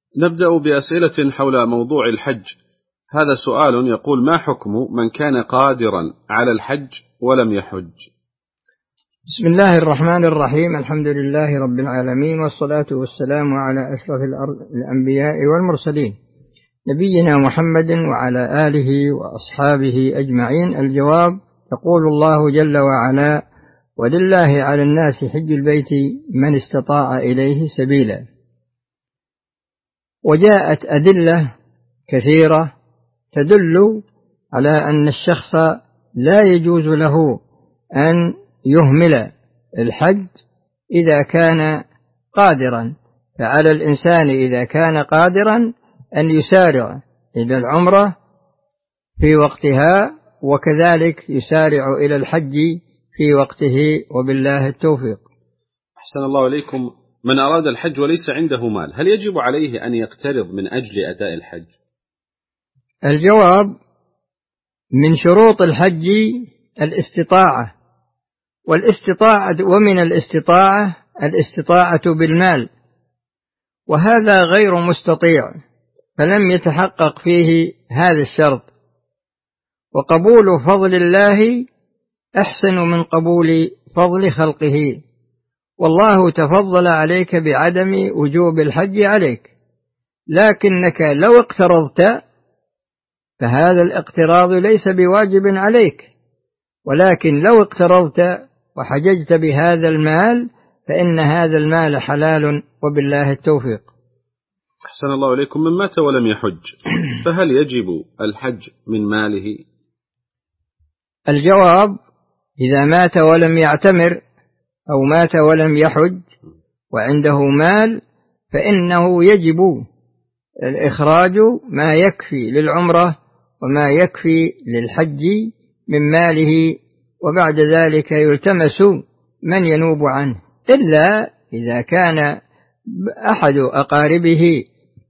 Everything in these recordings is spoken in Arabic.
نبدأ بأسئلة حول موضوع الحج. هذا سؤال يقول: ما حكم من كان قادرا على الحج ولم يحج؟ بسم الله الرحمن الرحيم. الحمد لله رب العالمين، والصلاة والسلام على أشرف الأنبياء والمرسلين، نبينا محمد وعلى آله وأصحابه أجمعين. الجواب: يقول الله جل وعلا: ولله على الناس حج البيت من استطاع إليه سبيلا. وجاءت أدلة كثيرة تدل على أن الشخص لا يجوز له أن يهمل الحج إذا كان قادرا، فعلى الإنسان إذا كان قادرا أن يسارع إلى العمرة في وقتها، وكذلك يسارع إلى الحج في وقته، وبالله التوفيق. أحسن الله إليكم. من أراد الحج وليس عنده مال، هل يجب عليه أن يقترض من أجل أداء الحج؟ الجواب: من شروط الحج الاستطاعة، ومن الاستطاعة بالمال، وهذا غير مستطيع، فلم يتحقق فيه هذا الشرط. وقبول فضل الله أحسن من قبول فضل خلقه، والله تفضل عليك بعدم وجوب الحج عليك، لكنك لو اقترضت فهذا الاقتراض ليس بواجب عليك، ولكن لو اقترضت وحججت بهذا المال فإن هذا المال حلال، وبالله التوفيق. أحسن الله إليكم. من مات ولم يحج فهل يجب الحج من ماله؟ الجواب: إذا مات ولم يعتمر أو مات ولم يحج وعنده مال فإنه يجب الإخراج ما يكفي للعمرة وما يكفي للحج من ماله، وبعد ذلك يلتمس من ينوب عنه، إلا إذا كان أحد أقاربه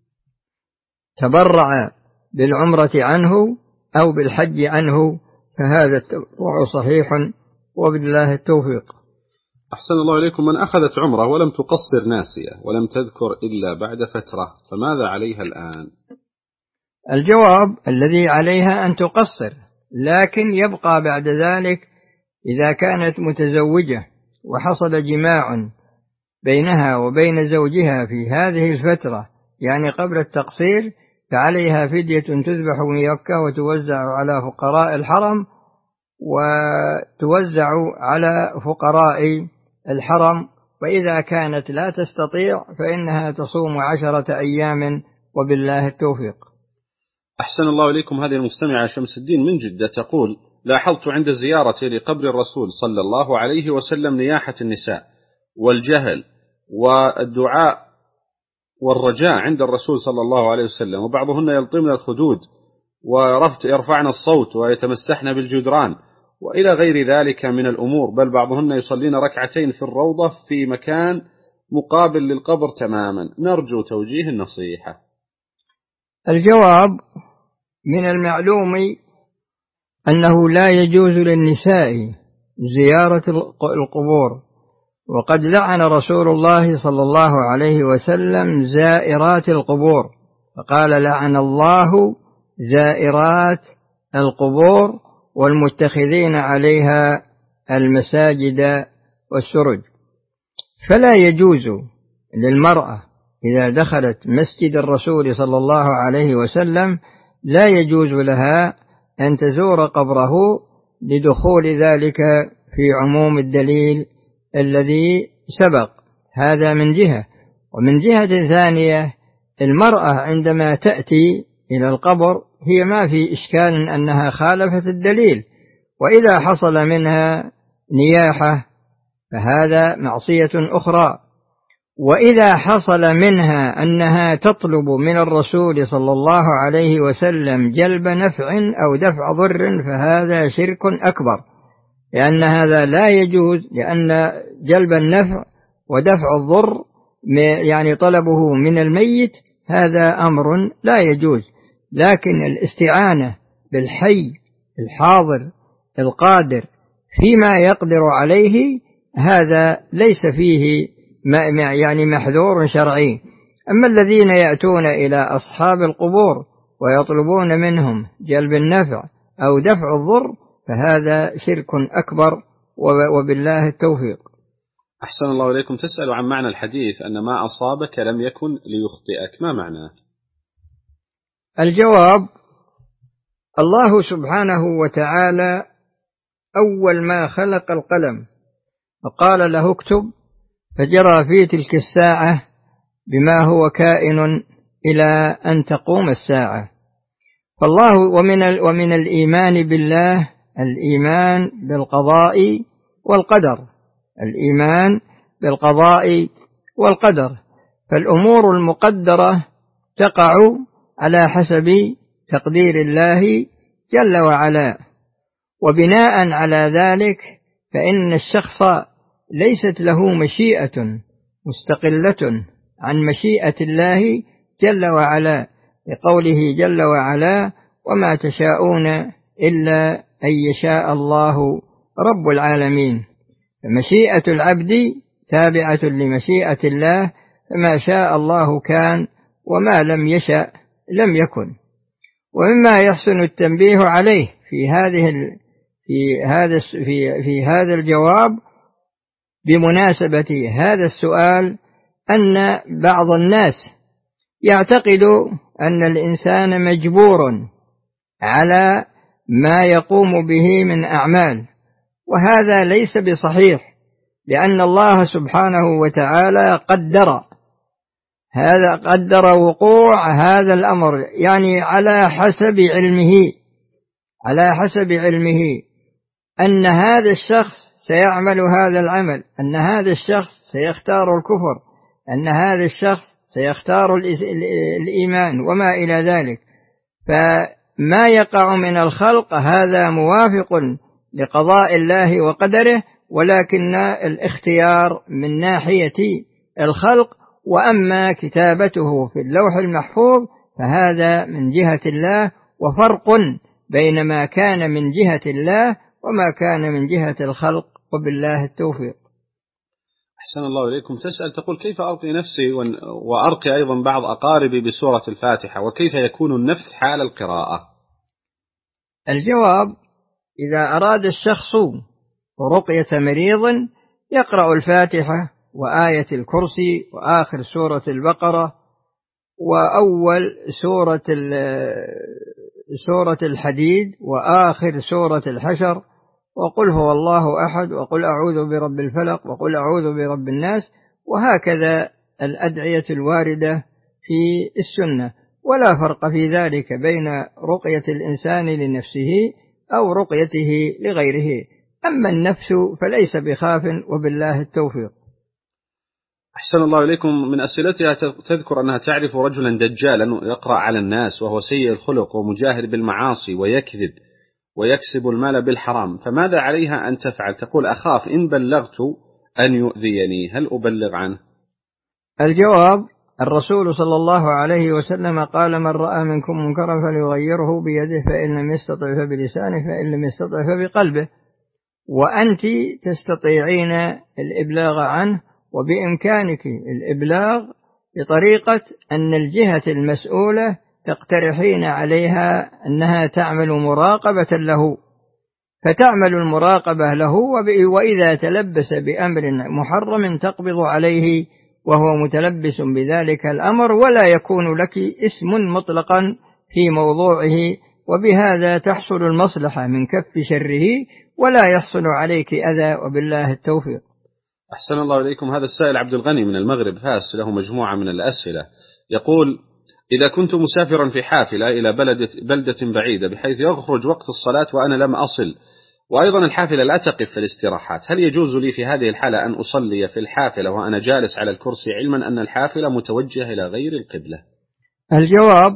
تبرع بالعمرة عنه أو بالحج عنه، فهذا التبرع صحيح، وبالله التوفيق. أحسن الله إليكم. من أخذت عمرة ولم تقصر ناسية ولم تذكر إلا بعد فترة، فماذا عليها الآن؟ الجواب: الذي عليها أن تقصر، لكن يبقى بعد ذلك إذا كانت متزوجة وحصل جماع بينها وبين زوجها في هذه الفترة، يعني قبل التقصير، فعليها فدية تذبح من مكة وتوزع على فقراء الحرم، وتوزع على فقراء الحرم. وإذا كانت لا تستطيع فإنها تصوم 10 أيام، وبالله التوفيق. أحسن الله إليكم. هذه المستمعة شمس الدين من جدة تقول: لاحظت عند زيارتي لقبر الرسول صلى الله عليه وسلم نياحة النساء والجهل والدعاء والرجاء عند الرسول صلى الله عليه وسلم، وبعضهن يلطمن الخدود ويرفعن الصوت ويتمسحن بالجدران وإلى غير ذلك من الأمور، بل بعضهن يصلين ركعتين في الروضة في مكان مقابل للقبر تماما. نرجو توجيه النصيحة. الجواب: من المعلوم أنه لا يجوز للنساء زيارة القبور، وقد لعن رسول الله صلى الله عليه وسلم زائرات القبور، فقال: لعن الله زائرات القبور والمتخذين عليها المساجد والسرج. فلا يجوز للمرأة إذا دخلت مسجد الرسول صلى الله عليه وسلم، لا يجوز لها أن تزور قبره لدخول ذلك في عموم الدليل الذي سبق. هذا من جهة. ومن جهة ثانية، المرأة عندما تأتي إلى القبر هي ما في إشكال أنها خالفت الدليل، وإذا حصل منها نياحة فهذا معصية أخرى. وإذا حصل منها أنها تطلب من الرسول صلى الله عليه وسلم جلب نفع أو دفع ضر فهذا شرك أكبر، لأن هذا لا يجوز، لأن جلب النفع ودفع الضر يعني طلبه من الميت هذا أمر لا يجوز. لكن الاستعانة بالحي الحاضر القادر فيما يقدر عليه هذا ليس فيه يعني محذور شرعي. أما الذين يأتون إلى أصحاب القبور ويطلبون منهم جلب النفع أو دفع الضر فهذا شرك أكبر، وبالله التوفيق. أحسن الله إليكم. تسأل عن معنى الحديث أن ما أصابك لم يكن ليخطئك، ما معناه؟ الجواب: الله سبحانه وتعالى أول ما خلق القلم فقال له اكتب، فجرى في تلك الساعة بما هو كائن إلى أن تقوم الساعة. فالله ومن الإيمان بالله الإيمان بالقضاء والقدر، الإيمان بالقضاء والقدر، فالأمور المقدرة تقع على حسب تقدير الله جل وعلا، وبناء على ذلك فإن الشخص ليست له مشيئة مستقلة عن مشيئة الله جل وعلا، لقوله جل وعلا: وما تشاءون إلا أن يشاء الله رب العالمين. فمشيئة العبد تابعة لمشيئة الله، فما شاء الله كان وما لم يشأ لم يكن. ومما يحسن التنبيه عليه في هذا الجواب بمناسبة هذا السؤال أن بعض الناس يعتقد أن الإنسان مجبور على ما يقوم به من أعمال، وهذا ليس بصحيح، لأن الله سبحانه وتعالى قدر وقوع هذا الأمر، يعني على حسب علمه أن هذا الشخص سيعمل هذا العمل، أن هذا الشخص سيختار الكفر، أن هذا الشخص سيختار الإيمان وما إلى ذلك. فما يقع من الخلق هذا موافق لقضاء الله وقدره، ولكن الاختيار من ناحية الخلق، وأما كتابته في اللوح المحفوظ فهذا من جهة الله، وفرق بين ما كان من جهة الله وما كان من جهة الخلق، وبالله التوفيق. أحسن الله إليكم. تسأل تقول: كيف أرقي نفسي وأرقي أيضا بعض أقاربي بسورة الفاتحة، وكيف يكون النفث حال القراءة؟ الجواب: إذا أراد الشخص رقية مريض يقرأ الفاتحة وآية الكرسي وآخر سورة البقرة وأول سورة الحديد وآخر سورة الحشر، وقل هو الله أحد، وقل أعوذ برب الفلق، وقل أعوذ برب الناس، وهكذا الأدعية الواردة في السنة. ولا فرق في ذلك بين رقية الإنسان لنفسه أو رقيته لغيره. أما النفس فليس بخاف، وبالله التوفيق. أحسن الله إليكم. من أسئلتها تذكر أنها تعرف رجلا دجالا يقرأ على الناس وهو سيء الخلق ومجاهر بالمعاصي ويكذب ويكسب المال بالحرام، فماذا عليها أن تفعل؟ تقول: أخاف إن بلغت أن يؤذيني، هل أبلغ عنه؟ الجواب: الرسول صلى الله عليه وسلم قال: من رأى منكم منكرا فليغيره بيده، فإن لم يستطع فبلسانه، فإن لم يستطع فبقلبه. وأنت تستطيعين الإبلاغ عنه، وبإمكانك الإبلاغ بطريقة أن الجهة المسؤولة تقترحين عليها أنها تعمل مراقبة له، فتعمل المراقبة له، وإذا تلبس بأمر محرم تقبض عليه وهو متلبس بذلك الأمر، ولا يكون لك اسم مطلقا في موضوعه، وبهذا تحصل المصلحة من كف شره ولا يحصل عليك أذى، وبالله التوفيق. أحسن الله إليكم. هذا السائل عبد الغني من المغرب فاس، له مجموعة من الأسئلة. يقول: إذا كنت مسافرا في حافلة إلى بلدة بعيدة بحيث يخرج وقت الصلاة وأنا لم أصل، وأيضا الحافلة لا تقف في الاستراحات، هل يجوز لي في هذه الحالة أن أصلي في الحافلة وأنا جالس على الكرسي، علما أن الحافلة متوجهة إلى غير القبلة؟ الجواب: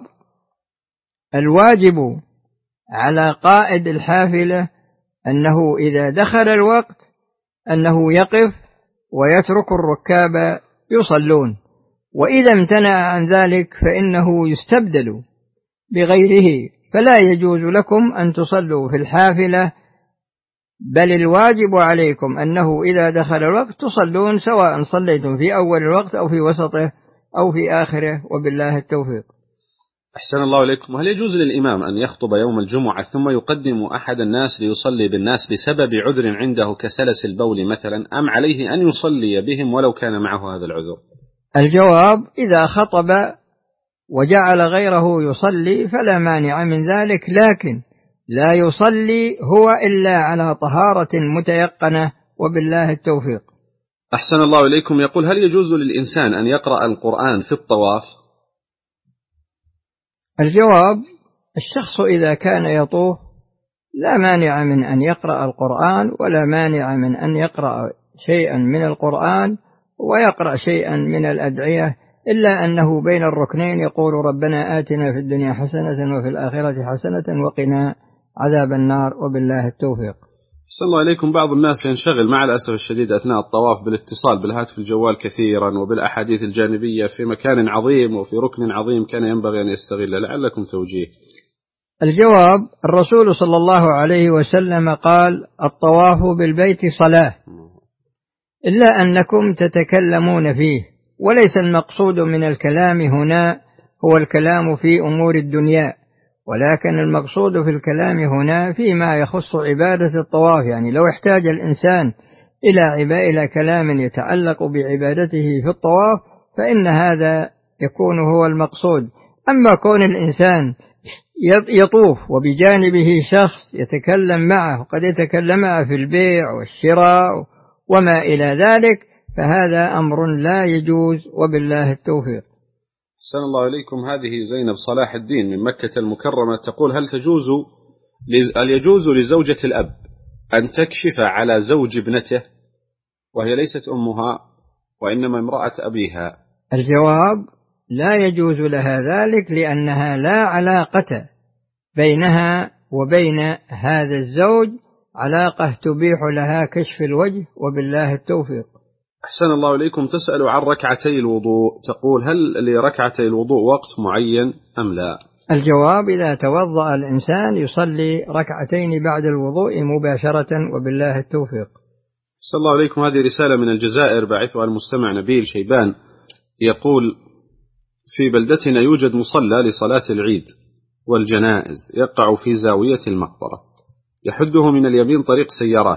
الواجب على قائد الحافلة أنه إذا دخل الوقت أنه يقف ويترك الركاب يصلون، وإذا امتنع عن ذلك فإنه يستبدل بغيره، فلا يجوز لكم أن تصلوا في الحافلة، بل الواجب عليكم أنه إذا دخل الوقت تصلون، سواء صليتم في أول الوقت أو في وسطه أو في آخره، وبالله التوفيق. أحسن الله إليكم. هل يجوز للإمام أن يخطب يوم الجمعة ثم يقدم أحد الناس ليصلي بالناس بسبب عذر عنده كسلس البول مثلا، أم عليه أن يصلي بهم ولو كان معه هذا العذر؟ الجواب: إذا خطب وجعل غيره يصلي فلا مانع من ذلك، لكن لا يصلي هو إلا على طهارة متيقنة، وبالله التوفيق. أحسن الله إليكم. يقول: هل يجوز للإنسان أن يقرأ القرآن في الطواف؟ الجواب: الشخص إذا كان يطوف لا مانع من أن يقرأ القرآن، ولا مانع من أن يقرأ شيئا من القرآن ويقرأ شيئا من الأدعية، إلا أنه بين الركنين يقول: ربنا آتنا في الدنيا حسنة وفي الآخرة حسنة وقنا عذاب النار، وبالله التوفيق. أحسن الله إليكم. بعض الناس ينشغل مع الأسف الشديد أثناء الطواف بالاتصال بالهاتف الجوال كثيرا وبالأحاديث الجانبية في مكان عظيم وفي ركن عظيم كان ينبغي أن يستغل، لعلكم توجيه. الجواب: الرسول صلى الله عليه وسلم قال: الطواف بالبيت صلاة، إلا أنكم تتكلمون فيه، وليس المقصود من الكلام هنا هو الكلام في أمور الدنيا، ولكن المقصود في الكلام هنا فيما يخص عبادة الطواف. يعني لو احتاج الإنسان إلى كلام يتعلق بعبادته في الطواف فإن هذا يكون هو المقصود. أما كون الإنسان يطوف وبجانبه شخص يتكلم معه، قد يتكلم معه في البيع والشراء وما إلى ذلك، فهذا أمر لا يجوز، وبالله التوفيق. أحسن الله إليكم. هذه زينب صلاح الدين من مكة المكرمة تقول: هل يجوز لزوجة الأب أن تكشف على زوج ابنته وهي ليست أمها وإنما امرأة أبيها؟ الجواب: لا يجوز لها ذلك، لأنها لا علاقة بينها وبين هذا الزوج علاقة تبيح لها كشف الوجه، وبالله التوفيق. أحسن الله إليكم. تسأل عن ركعتي الوضوء، تقول: هل لركعتي الوضوء وقت معين أم لا؟ الجواب: إذا توضأ الإنسان يصلي ركعتين بعد الوضوء مباشرة، وبالله التوفيق. أحسن الله إليكم. هذه رسالة من الجزائر بعثها المستمع نبيل شيبان، يقول: في بلدتنا يوجد مصلى لصلاة العيد والجنائز يقع في زاوية المقبرة، يحده من اليمين طريق سيارات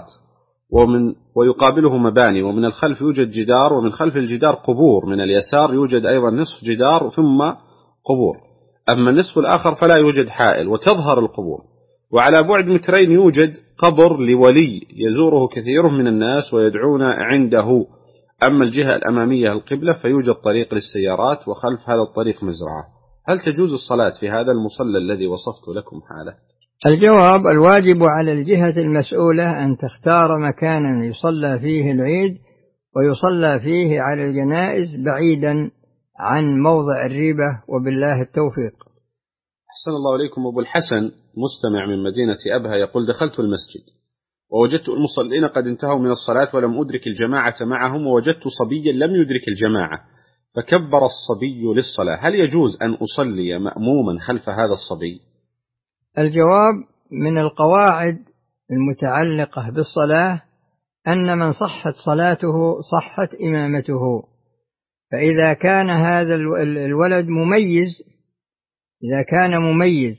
ويقابله مباني، ومن الخلف يوجد جدار، ومن خلف الجدار قبور، من اليسار يوجد أيضا نصف جدار ثم قبور، أما النصف الآخر فلا يوجد حائل وتظهر القبور، وعلى بعد مترين يوجد قبر لولي يزوره كثير من الناس ويدعون عنده، أما الجهة الأمامية القبلة فيوجد طريق للسيارات وخلف هذا الطريق مزرعة. هل تجوز الصلاة في هذا المصلى الذي وصفت لكم حاله؟ الجواب: الواجب على الجهة المسؤولة أن تختار مكانا يصلى فيه العيد ويصلى فيه على الجنائز بعيدا عن موضع الريبة، وبالله التوفيق. أحسن الله إليكم. أبو الحسن مستمع من مدينة أبها يقول: دخلت المسجد ووجدت المصلين قد انتهوا من الصلاة ولم أدرك الجماعة معهم، ووجدت صبيا لم يدرك الجماعة فكبر الصبي للصلاة، هل يجوز أن أصلي مأموما خلف هذا الصبي؟ الجواب: من القواعد المتعلقة بالصلاة أن من صحت صلاته صحت إمامته، فإذا كان هذا الولد مميز، إذا كان مميز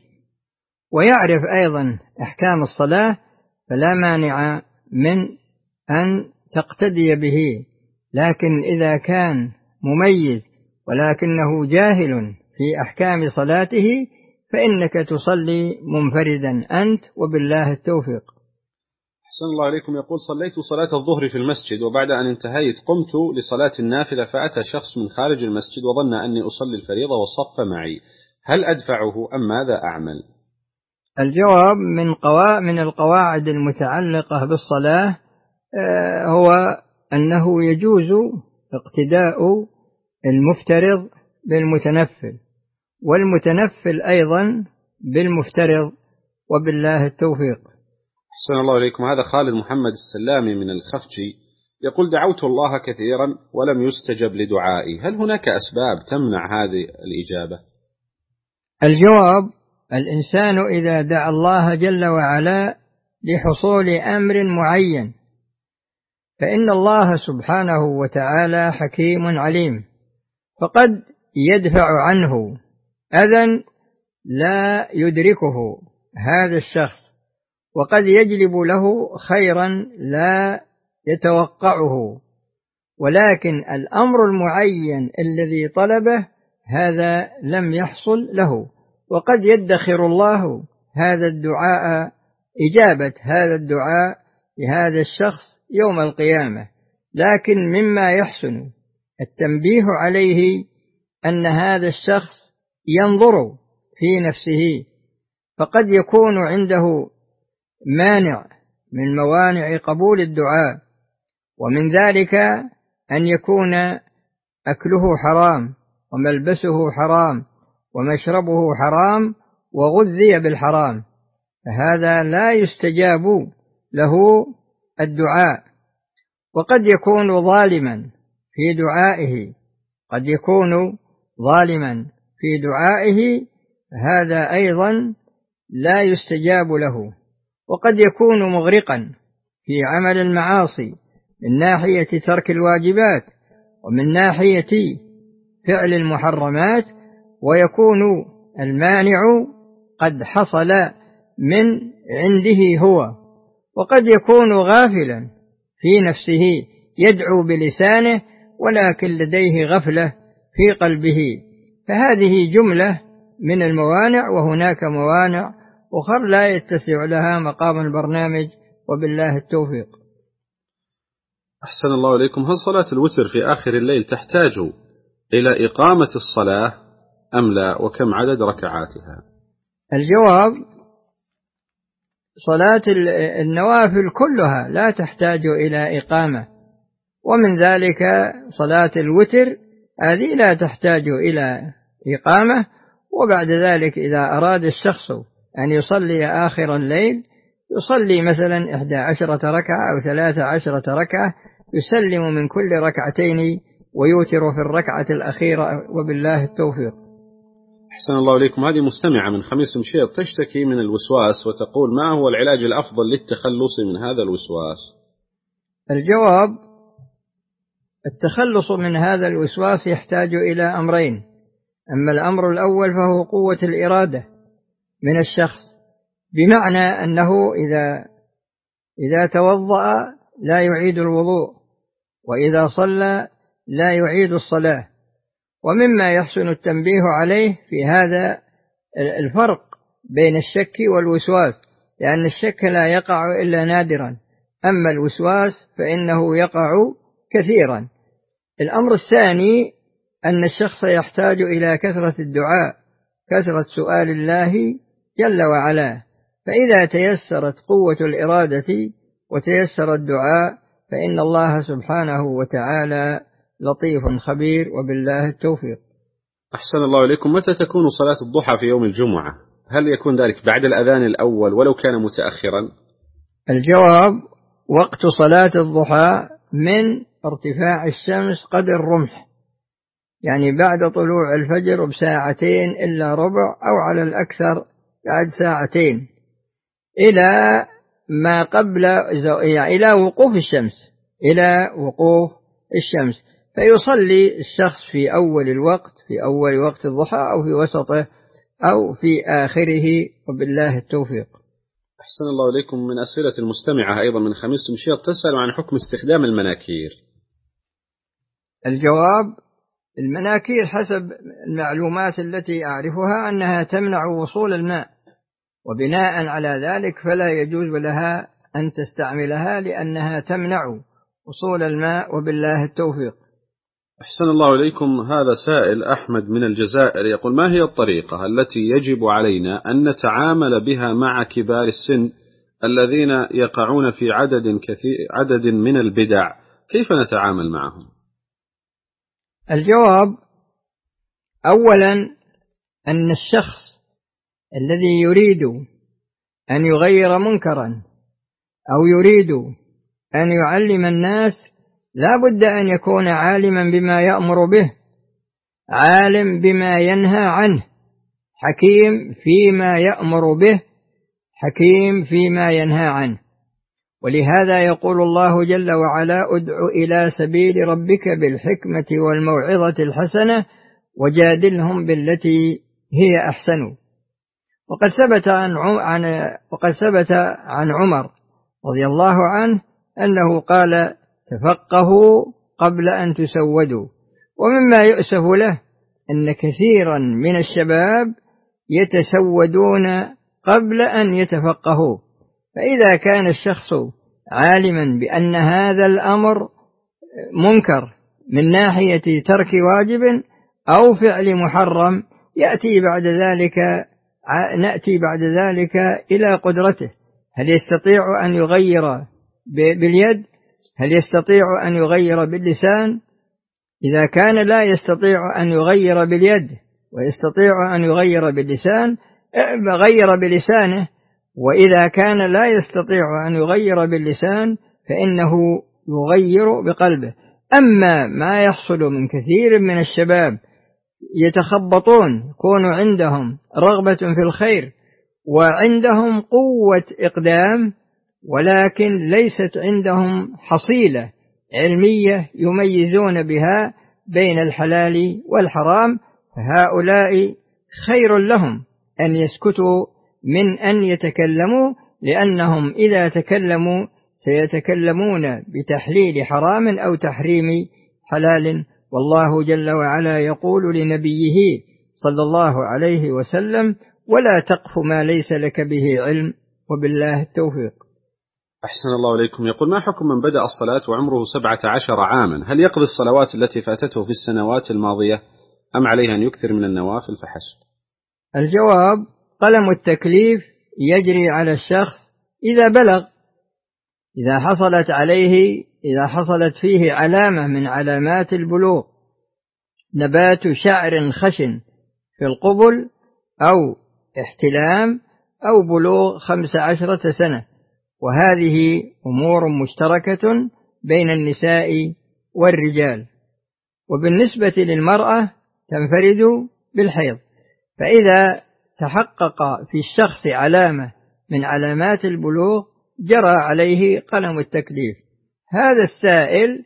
ويعرف أيضا أحكام الصلاة فلا مانع من أن تقتدي به، لكن إذا كان مميز ولكنه جاهل في أحكام صلاته فإنك تصلي منفردا أنت، وبالله التوفيق. أحسن الله عليكم. يقول: صليت صلاة الظهر في المسجد، وبعد أن انتهيت قمت لصلاة النافلة، فأتى شخص من خارج المسجد وظن أني أصلي الفريضة وصف معي، هل أدفعه أم ماذا أعمل؟ الجواب: من القواعد المتعلقة بالصلاة هو أنه يجوز اقتداء المفترض بالمتنفل، والمتنفل أيضا بالمفترض، وبالله التوفيق. أحسن الله إليكم. هذا خالد محمد السلامي من الخفجي يقول: دعوت الله كثيرا ولم يستجب لدعائي، هل هناك أسباب تمنع هذه الإجابة؟ الجواب: الإنسان إذا دعا الله جل وعلا لحصول أمر معين فإن الله سبحانه وتعالى حكيم عليم، فقد يدفع عنه أذى لا يدركه هذا الشخص، وقد يجلب له خيرا لا يتوقعه، ولكن الأمر المعين الذي طلبه هذا لم يحصل له، وقد يدخر الله هذا الدعاء، إجابة هذا الدعاء لهذا الشخص يوم القيامة. لكن مما يحسن التنبيه عليه أن هذا الشخص ينظر في نفسه، فقد يكون عنده مانع من موانع قبول الدعاء، ومن ذلك أن يكون أكله حرام وملبسه حرام ومشربه حرام وغذي بالحرام، فهذا لا يستجاب له الدعاء. وقد يكون ظالما في دعائه، قد يكون ظالما في دعائه، هذا أيضا لا يستجاب له. وقد يكون مغرقا في عمل المعاصي من ناحية ترك الواجبات ومن ناحية فعل المحرمات، ويكون المانع قد حصل من عنده هو. وقد يكون غافلا في نفسه يدعو بلسانه ولكن لديه غفلة في قلبه، فهذه جملة من الموانع، وهناك موانع أخرى لا يتسع لها مقام البرنامج، وبالله التوفيق. أحسن الله إليكم. هل صلاة الوتر في آخر الليل تحتاج إلى إقامة الصلاة أم لا، وكم عدد ركعاتها؟ الجواب: صلاة النوافل كلها لا تحتاج إلى إقامة، ومن ذلك صلاة الوتر هذه لا تحتاج إلى إقامة. وبعد ذلك إذا أراد الشخص أن يصلي آخر الليل يصلي مثلا 11 ركعة أو 13 ركعة، يسلم من كل ركعتين ويوتر في الركعة الأخيرة، وبالله التوفيق. أحسن الله إليكم. هذه مستمعة من خميس مشيط تشتكي من الوسواس وتقول: ما هو العلاج الأفضل للتخلص من هذا الوسواس؟ الجواب: التخلص من هذا الوسواس يحتاج إلى أمرين. أما الأمر الأول فهو قوة الإرادة من الشخص، بمعنى أنه إذا توضأ لا يعيد الوضوء، وإذا صلى لا يعيد الصلاة. ومما يحسن التنبيه عليه في هذا الفرق بين الشك والوسواس، لأن الشك لا يقع إلا نادرا، أما الوسواس فإنه يقع كثيرا. الأمر الثاني أن الشخص يحتاج إلى كثرة الدعاء، كثرة سؤال الله جل وعلا، فإذا تيسرت قوة الإرادة وتيسر الدعاء فإن الله سبحانه وتعالى لطيف خبير، وبالله التوفيق. أحسن الله إليكم. متى تكون صلاة الضحى في يوم الجمعة؟ هل يكون ذلك بعد الأذان الأول ولو كان متأخرا؟ الجواب: وقت صلاة الضحى من ارتفاع الشمس قدر الرمح، يعني بعد طلوع الفجر بساعتين إلا ربع، أو على الأكثر بعد ساعتين، إلى ما قبل إلى وقوف الشمس، فيصلي الشخص في أول الوقت، في أول وقت الضحى، أو في وسطه، أو في آخره، وبالله التوفيق. أحسن الله إليكم. من أسئلة المستمعة أيضا من خميس مشيط تسأل عن حكم استخدام المناكير. الجواب: المناكير حسب المعلومات التي أعرفها أنها تمنع وصول الماء، وبناء على ذلك فلا يجوز لها أن تستعملها لأنها تمنع وصول الماء، وبالله التوفيق. أحسن الله إليكم. هذا سائل أحمد من الجزائر يقول: ما هي الطريقة التي يجب علينا أن نتعامل بها مع كبار السن الذين يقعون في عدد من البدع؟ كيف نتعامل معهم؟ الجواب: أولا أن الشخص الذي يريد أن يغير منكرا أو يريد أن يعلم الناس لا بد أن يكون عالما بما يأمر به، عالم بما ينهى عنه، حكيم فيما يأمر به، حكيم فيما ينهى عنه. ولهذا يقول الله جل وعلا: ادع إلى سبيل ربك بالحكمة والموعظة الحسنة وجادلهم بالتي هي أحسن. وقد ثبت عن عمر رضي الله عنه أنه قال: تفقهوا قبل أن تسودوا. ومما يؤسف له أن كثيرا من الشباب يتسودون قبل أن يتفقهوا. فإذا كان الشخص عالما بأن هذا الأمر منكر من ناحية ترك واجب أو فعل محرم، نأتي بعد ذلك إلى قدرته. هل يستطيع أن يغير باليد؟ هل يستطيع أن يغير باللسان؟ إذا كان لا يستطيع أن يغير باليد ويستطيع أن يغير باللسان، غير بلسانه. وإذا كان لا يستطيع أن يغير باللسان فإنه يغير بقلبه. أما ما يحصل من كثير من الشباب يتخبطون، يكون عندهم رغبة في الخير وعندهم قوة إقدام، ولكن ليست عندهم حصيلة علمية يميزون بها بين الحلال والحرام، فهؤلاء خير لهم أن يسكتوا من أن يتكلموا، لأنهم إذا تكلموا سيتكلمون بتحليل حرام أو تحريم حلال. والله جل وعلا يقول لنبيه صلى الله عليه وسلم: ولا تقف ما ليس لك به علم، وبالله التوفيق. أحسن الله إليكم. يقول: ما حكم من بدأ الصلاة وعمره 17 عاما؟ هل يقضي الصلوات التي فاتته في السنوات الماضية أم عليه أن يكثر من النوافل فحسب؟ الجواب: قلم التكليف يجري على الشخص إذا بلغ، إذا حصلت فيه علامة من علامات البلوغ، نبات شعر خشن في القبل أو احتلام أو بلوغ 15 سنة، وهذه أمور مشتركة بين النساء والرجال. وبالنسبة للمرأة تنفرد بالحيض. فإذا تحقق في الشخص علامة من علامات البلوغ جرى عليه قلم التكليف. هذا السائل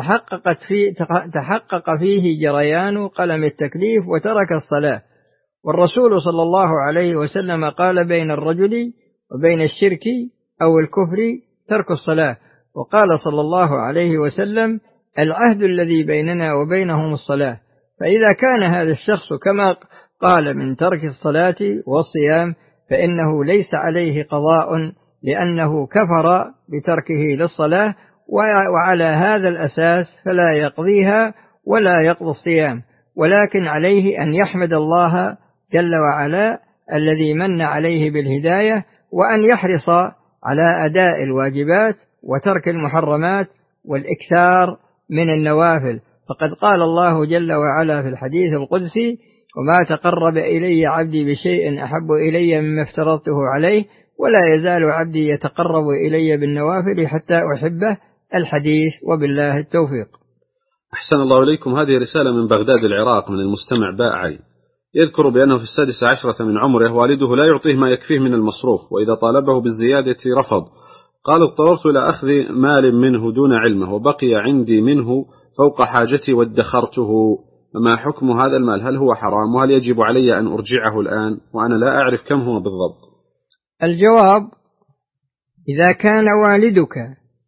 تحقق فيه جريان قلم التكليف وترك الصلاة، والرسول صلى الله عليه وسلم قال: بين الرجل وبين الشرك أو الكفر ترك الصلاة. وقال صلى الله عليه وسلم: العهد الذي بيننا وبينهم الصلاة. فإذا كان هذا الشخص كما قال من ترك الصلاة والصيام، فإنه ليس عليه قضاء، لأنه كفر بتركه للصلاة، وعلى هذا الأساس فلا يقضيها ولا يقضي الصيام، ولكن عليه أن يحمد الله جل وعلا الذي من عليه بالهداية، وأن يحرص على أداء الواجبات وترك المحرمات والإكثار من النوافل. فقد قال الله جل وعلا في الحديث القدسي: وما تقرب إلي عبدي بشيء أحب إلي مما افترضته عليه، ولا يزال عبدي يتقرب إلي بالنوافل حتى أحبه. الحديث، وبالله التوفيق. أحسن الله إليكم. هذه رسالة من بغداد العراق من المستمع باء عين، يذكر بأنه في 16 من عمره والده لا يعطيه ما يكفيه من المصروف، وإذا طالبه بالزيادة رفض. قال: اضطررت إلى أخذ مال منه دون علمه، وبقي عندي منه فوق حاجتي وادخرته، فما حكم هذا المال؟ هل هو حرام؟ وهل يجب علي أن أرجعه الآن وأنا لا أعرف كم هو بالضبط؟ الجواب: إذا كان والدك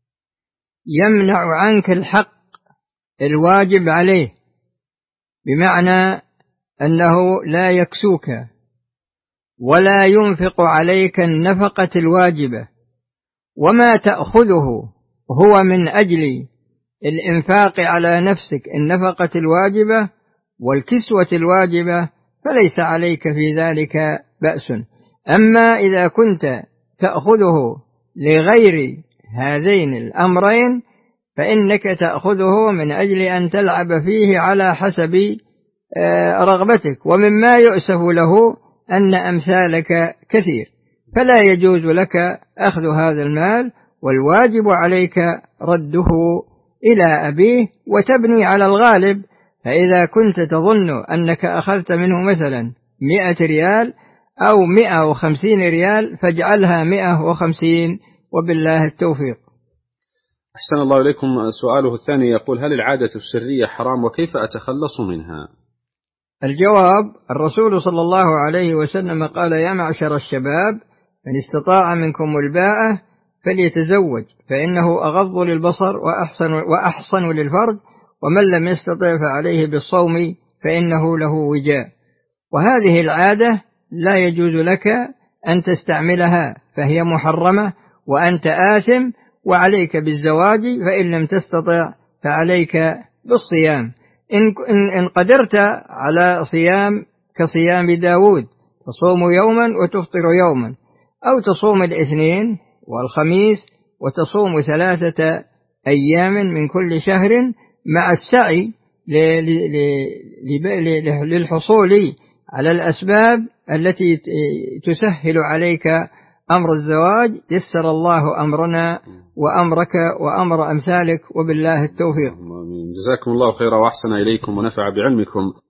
يمنع عنك الحق الواجب عليه، بمعنى أنه لا يكسوك ولا ينفق عليك النفقة الواجبة، وما تأخذه هو من أجل الإنفاق على نفسك النفقة الواجبة والكسوة الواجبة، فليس عليك في ذلك بأس. أما إذا كنت تأخذه لغير هذين الأمرين، فإنك تأخذه من أجل أن تلعب فيه على حسب رغبتك. ومما يؤسف له أن أمثالك كثير، فلا يجوز لك أخذ هذا المال، والواجب عليك رده إلى أبيه وتبني على الغالب. فإذا كنت تظن أنك أخذت منه مثلا 100 ريال أو 150 ريال، فاجعلها 150 وبالله التوفيق. أحسن الله إليكم. سؤاله الثاني يقول: هل العادة السرية حرام وكيف أتخلص منها؟ الجواب: الرسول صلى الله عليه وسلم قال: يا معشر الشباب، من استطاع منكم الباءة فليتزوج، فإنه أغض للبصر وأحصن للفرج، ومن لم يستطع فعليه بالصوم فإنه له وجاء. وهذه العادة لا يجوز لك أن تستعملها، فهي محرمة وأنت آثم، وعليك بالزواج، فإن لم تستطع فعليك بالصيام. إن قدرت على صيام كصيام داود، تصوم يوما وتفطر يوما، أو تصوم الاثنين والخميس وتصوم 3 أيام من كل شهر، مع السعي للحصول على الأسباب التي تسهل عليك أمر الزواج. يسر الله أمرنا وأمرك وأمر أمثالك، وبالله التوفيق. جزاكم الله خيرا وأحسن إليكم ونفع بعلمكم.